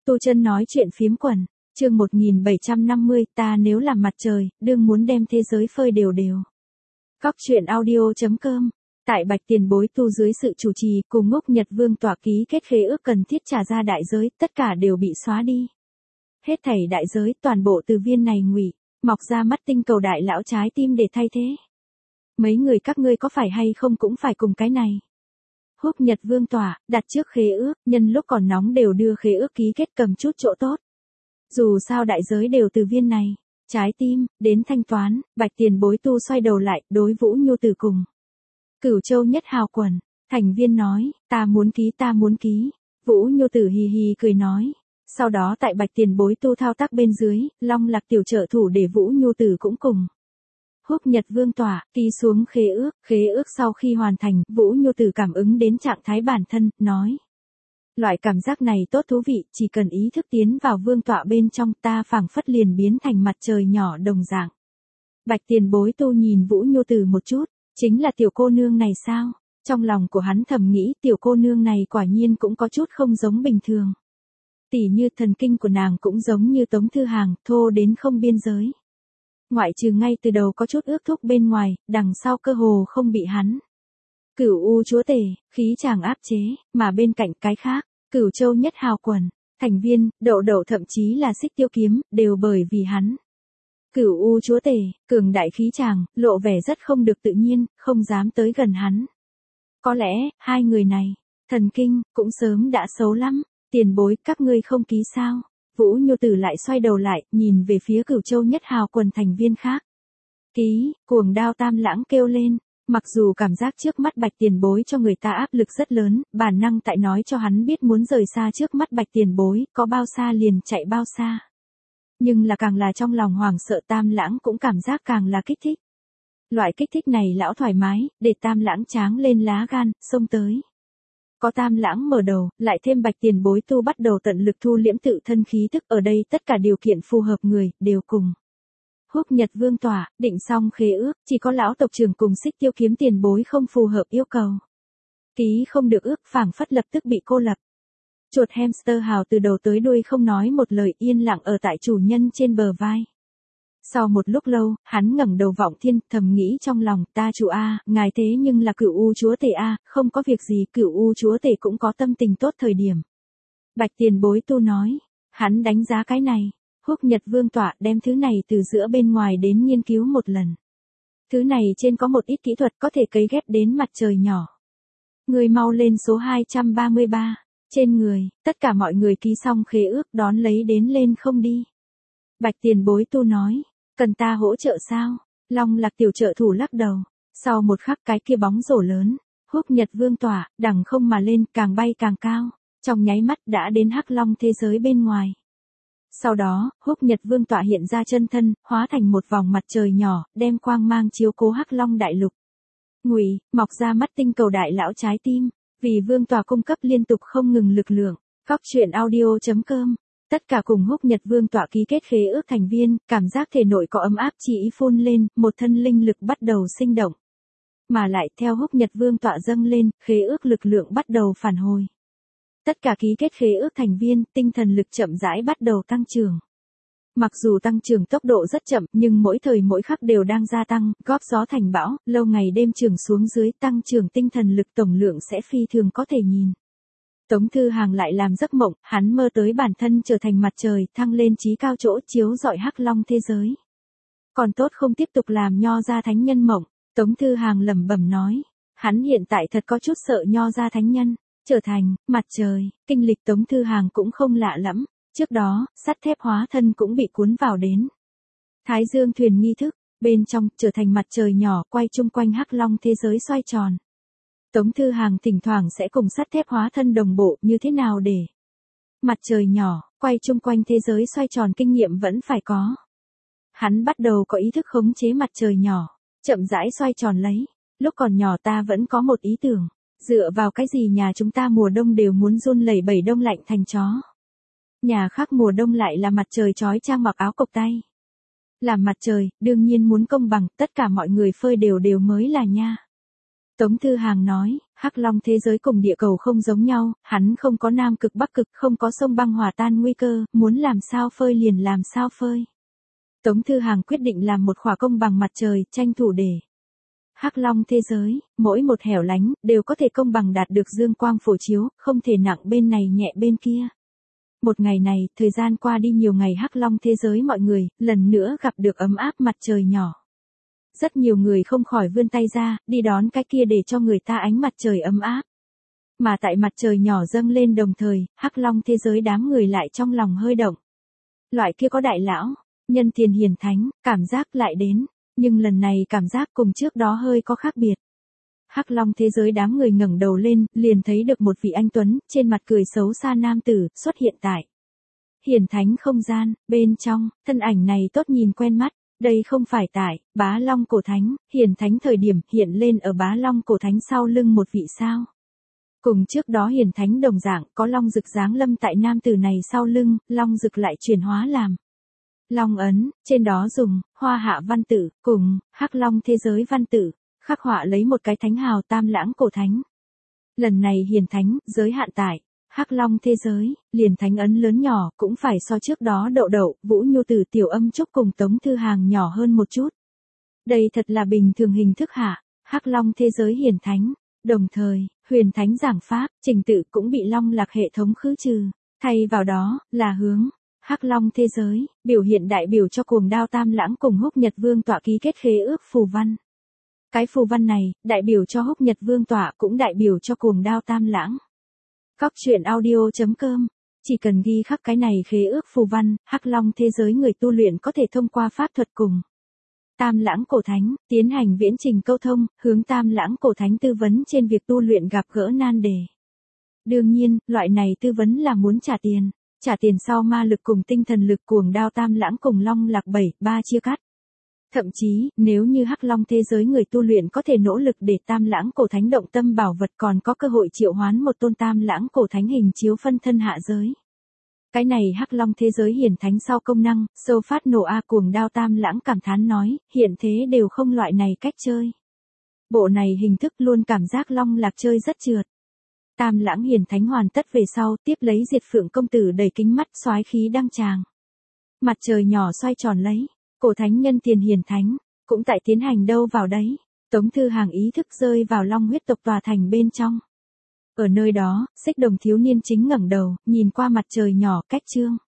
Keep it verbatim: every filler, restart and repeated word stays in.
Tu Chân nói chuyện phiếm quần, chương một nghìn bảy trăm năm mươi, ta nếu làm mặt trời, đương muốn đem thế giới phơi đều đều. Góc truyện audio chấm com. Tại Bạch Tiền Bối Tu dưới sự chủ trì cùng Ngốc Nhật Vương tọa ký kết khế ước cần thiết trả ra đại giới, tất cả đều bị xóa đi. Hết thảy đại giới, toàn bộ từ viên này ngụy, mọc ra mắt tinh cầu đại lão trái tim để thay thế. Mấy người các ngươi có phải hay không cũng phải cùng cái này. Húc Nhật Vương tỏa, đặt trước khế ước, nhân lúc còn nóng đều đưa khế ước ký kết cầm chút chỗ tốt. Dù sao đại giới đều từ viên này, trái tim, đến thanh toán, Bạch Tiền Bối Tu xoay đầu lại, đối Vũ Nhu Tử cùng. Cửu Châu Nhất Hào quần, thành viên nói, ta muốn ký ta muốn ký, Vũ Nhu Tử hì hì cười nói. Sau đó tại Bạch Tiền Bối Tu thao tác bên dưới, Long Lạc tiểu trợ thủ để Vũ Nhu Tử cũng cùng. Húc Nhật Vương tỏa, ký xuống khế ước, khế ước sau khi hoàn thành, Vũ Nhu Tử cảm ứng đến trạng thái bản thân, nói. Loại cảm giác này tốt thú vị, chỉ cần ý thức tiến vào vương tọa bên trong ta phảng phất liền biến thành mặt trời nhỏ đồng dạng. Bạch Tiền Bối Tu nhìn Vũ Nhu Tử một chút, chính là tiểu cô nương này sao? Trong lòng của hắn thầm nghĩ tiểu cô nương này quả nhiên cũng có chút không giống bình thường. Tỉ như thần kinh của nàng cũng giống như Tống Thư Hàng, thô đến không biên giới. Ngoại trừ ngay từ đầu có chút ước thúc bên ngoài, đằng sau cơ hồ không bị hắn. Cửu U chúa tể, khí chàng áp chế, mà bên cạnh cái khác, Cửu Châu Nhất Hào quần, thành viên, Đậu Đậu thậm chí là Xích Tiêu Kiếm, đều bởi vì hắn. Cửu U chúa tể, cường đại khí chàng, lộ vẻ rất không được tự nhiên, không dám tới gần hắn. Có lẽ, hai người này, thần kinh, cũng sớm đã xấu lắm. Tiền Bối, các ngươi không ký sao? Vũ Nhu Tử lại xoay đầu lại, nhìn về phía Cửu Châu Nhất Hào quần thành viên khác. Ký, cuồng đao Tam Lãng kêu lên, mặc dù cảm giác trước mắt Bạch Tiền Bối cho người ta áp lực rất lớn, bản năng tại nói cho hắn biết muốn rời xa trước mắt Bạch Tiền Bối, có bao xa liền chạy bao xa. Nhưng là càng là trong lòng hoảng sợ Tam Lãng cũng cảm giác càng là kích thích. Loại kích thích này lão thoải mái, để Tam Lãng tráng lên lá gan, xông tới. Có Tam Lãng mở đầu, lại thêm Bạch Tiền Bối Tu bắt đầu tận lực thu liễm tự thân khí tức, ở đây tất cả điều kiện phù hợp người, đều cùng. Húc Nhật Vương tỏa, định xong khế ước, chỉ có lão tộc trưởng cùng Xích Tiêu Kiếm Tiền Bối không phù hợp yêu cầu. Ký không được ước, phảng phất lập tức bị cô lập. Chuột hamster hào từ đầu tới đuôi không nói một lời, yên lặng ở tại chủ nhân trên bờ vai. Sau một lúc lâu, hắn ngẩng đầu vọng thiên, thầm nghĩ trong lòng, ta chủ A, ngài thế nhưng là Cửu U chúa tể A, không có việc gì, Cửu U chúa tể cũng có tâm tình tốt thời điểm. Bạch Tiền Bối Tu nói, hắn đánh giá cái này, Húc Nhật Vương tọa đem thứ này từ giữa bên ngoài đến nghiên cứu một lần. Thứ này trên có một ít kỹ thuật có thể cấy ghép đến mặt trời nhỏ. Người mau lên số hai trăm ba mươi ba, trên người, tất cả mọi người ký xong khế ước đón lấy đến lên không đi. Bạch Tiền Bối Tu nói. Cần ta hỗ trợ sao? Long Lạc tiểu trợ thủ lắc đầu. Sau một khắc cái kia bóng rổ lớn, Húc Nhật Vương tỏa, đằng không mà lên, càng bay càng cao, trong nháy mắt đã đến Hắc Long thế giới bên ngoài. Sau đó, Húc Nhật Vương tỏa hiện ra chân thân, hóa thành một vòng mặt trời nhỏ, đem quang mang chiếu cố Hắc Long đại lục. Ngụy, mọc ra mắt tinh cầu đại lão trái tim, vì Vương tỏa cung cấp liên tục không ngừng lực lượng. Góc truyện audio chấm com. Tất cả cùng Húc Nhật Vương tọa ký kết khế ước thành viên, cảm giác thể nội có ấm áp chỉ ý phun lên, một thân linh lực bắt đầu sinh động. Mà lại theo Húc Nhật Vương tọa dâng lên, khế ước lực lượng bắt đầu phản hồi. Tất cả ký kết khế ước thành viên, tinh thần lực chậm rãi bắt đầu tăng trưởng. Mặc dù tăng trưởng tốc độ rất chậm, nhưng mỗi thời mỗi khắc đều đang gia tăng, góp gió thành bão, lâu ngày đêm trưởng xuống dưới tăng trưởng tinh thần lực tổng lượng sẽ phi thường có thể nhìn. Tống Thư Hàng lại làm giấc mộng, hắn mơ tới bản thân trở thành mặt trời, thăng lên chí cao chỗ chiếu rọi Hắc Long thế giới. Còn tốt không tiếp tục làm Nho gia thánh nhân mộng, Tống Thư Hàng lẩm bẩm nói, hắn hiện tại thật có chút sợ Nho gia thánh nhân, trở thành mặt trời, kinh lịch Tống Thư Hàng cũng không lạ lắm, trước đó, sắt thép hóa thân cũng bị cuốn vào đến. Thái Dương thuyền nghi thức, bên trong trở thành mặt trời nhỏ quay chung quanh Hắc Long thế giới xoay tròn. Tống Thư Hàng thỉnh thoảng sẽ cùng sắt thép hóa thân đồng bộ như thế nào để mặt trời nhỏ, quay chung quanh thế giới xoay tròn kinh nghiệm vẫn phải có. Hắn bắt đầu có ý thức khống chế mặt trời nhỏ, chậm rãi xoay tròn lấy. Lúc còn nhỏ ta vẫn có một ý tưởng, dựa vào cái gì nhà chúng ta mùa đông đều muốn run lẩy bẩy đông lạnh thành chó. Nhà khác mùa đông lại là mặt trời chói chang mặc áo cộc tay. Làm mặt trời, đương nhiên muốn công bằng, tất cả mọi người phơi đều đều mới là nha. Tống Thư Hàng nói, Hắc Long thế giới cùng địa cầu không giống nhau, hắn không có nam cực bắc cực, không có sông băng hòa tan nguy cơ, muốn làm sao phơi liền làm sao phơi. Tống Thư Hàng quyết định làm một khỏa công bằng mặt trời, tranh thủ để Hắc Long thế giới, mỗi một hẻo lánh, đều có thể công bằng đạt được dương quang phổ chiếu, không thể nặng bên này nhẹ bên kia. Một ngày này, thời gian qua đi nhiều ngày Hắc Long thế giới mọi người, lần nữa gặp được ấm áp mặt trời nhỏ. Rất nhiều người không khỏi vươn tay ra, đi đón cái kia để cho người ta ánh mặt trời ấm áp. Mà tại mặt trời nhỏ dâng lên đồng thời, Hắc Long thế giới đám người lại trong lòng hơi động. Loại kia có đại lão, nhân tiền hiền thánh, cảm giác lại đến, nhưng lần này cảm giác cùng trước đó hơi có khác biệt. Hắc Long thế giới đám người ngẩng đầu lên, liền thấy được một vị anh tuấn, trên mặt cười xấu xa nam tử, xuất hiện tại hiền thánh không gian, bên trong, thân ảnh này tốt nhìn quen mắt. Đây không phải tại Bá Long cổ thánh, hiền thánh thời điểm hiện lên ở Bá Long cổ thánh sau lưng một vị sao. Cùng trước đó hiền thánh đồng dạng có long dực giáng lâm tại nam tử này sau lưng, long dực lại chuyển hóa làm long ấn, trên đó dùng hoa hạ văn tự, cùng Hắc Long thế giới văn tự, khắc họa lấy một cái thánh hào Tam Lãng cổ thánh. Lần này hiền thánh, giới hạn tại Hắc Long thế giới, liền thánh ấn lớn nhỏ cũng phải so trước đó Đậu Đậu, Vũ Nhu Tử Tiểu Âm Trúc cùng Tống Thư Hàng nhỏ hơn một chút. Đây thật là bình thường hình thức hạ, Hắc Long thế giới hiền thánh. Đồng thời, huyền thánh giảng pháp, trình tự cũng bị Long Lạc hệ thống khứ trừ. Thay vào đó, là hướng Hắc Long thế giới, biểu hiện đại biểu cho Cuồng Đao Tam Lãng cùng Húc Nhật Vương tọa ký kết khế ước phù văn. Cái phù văn này, đại biểu cho Húc Nhật Vương tọa cũng đại biểu cho Cuồng Đao Tam Lãng. Cóc truyện audio chấm com. Chỉ cần ghi khắc cái này khế ước phù văn, Hắc Long thế giới người tu luyện có thể thông qua pháp thuật cùng Tam Lãng cổ thánh, tiến hành viễn trình câu thông, hướng Tam Lãng cổ thánh tư vấn trên việc tu luyện gặp gỡ nan đề. Đương nhiên, loại này tư vấn là muốn trả tiền. Trả tiền sau ma lực cùng tinh thần lực Cuồng Đao Tam Lãng cùng Long Lạc bảy ba chia cắt. Thậm chí, nếu như Hắc Long thế giới người tu luyện có thể nỗ lực để Tam Lãng cổ thánh động tâm bảo vật còn có cơ hội triệu hoán một tôn Tam Lãng cổ thánh hình chiếu phân thân hạ giới. Cái này Hắc Long thế giới hiển thánh sau công năng, sâu phát nổ a Cuồng Đao Tam Lãng cảm thán nói, hiện thế đều không loại này cách chơi. Bộ này hình thức luôn cảm giác Long Lạc chơi rất trượt. Tam Lãng hiển thánh hoàn tất về sau, tiếp lấy Diệt Phượng công tử đầy kính mắt soái khí đăng tràng. Mặt trời nhỏ xoay tròn lấy. Cổ thánh nhân tiền hiền thánh, cũng tại tiến hành đâu vào đấy. Tống Thư Hàng ý thức rơi vào long huyết tộc tòa thành bên trong. Ở nơi đó, Xích Đồng thiếu niên chính ngẩng đầu, nhìn qua mặt trời nhỏ cách chương.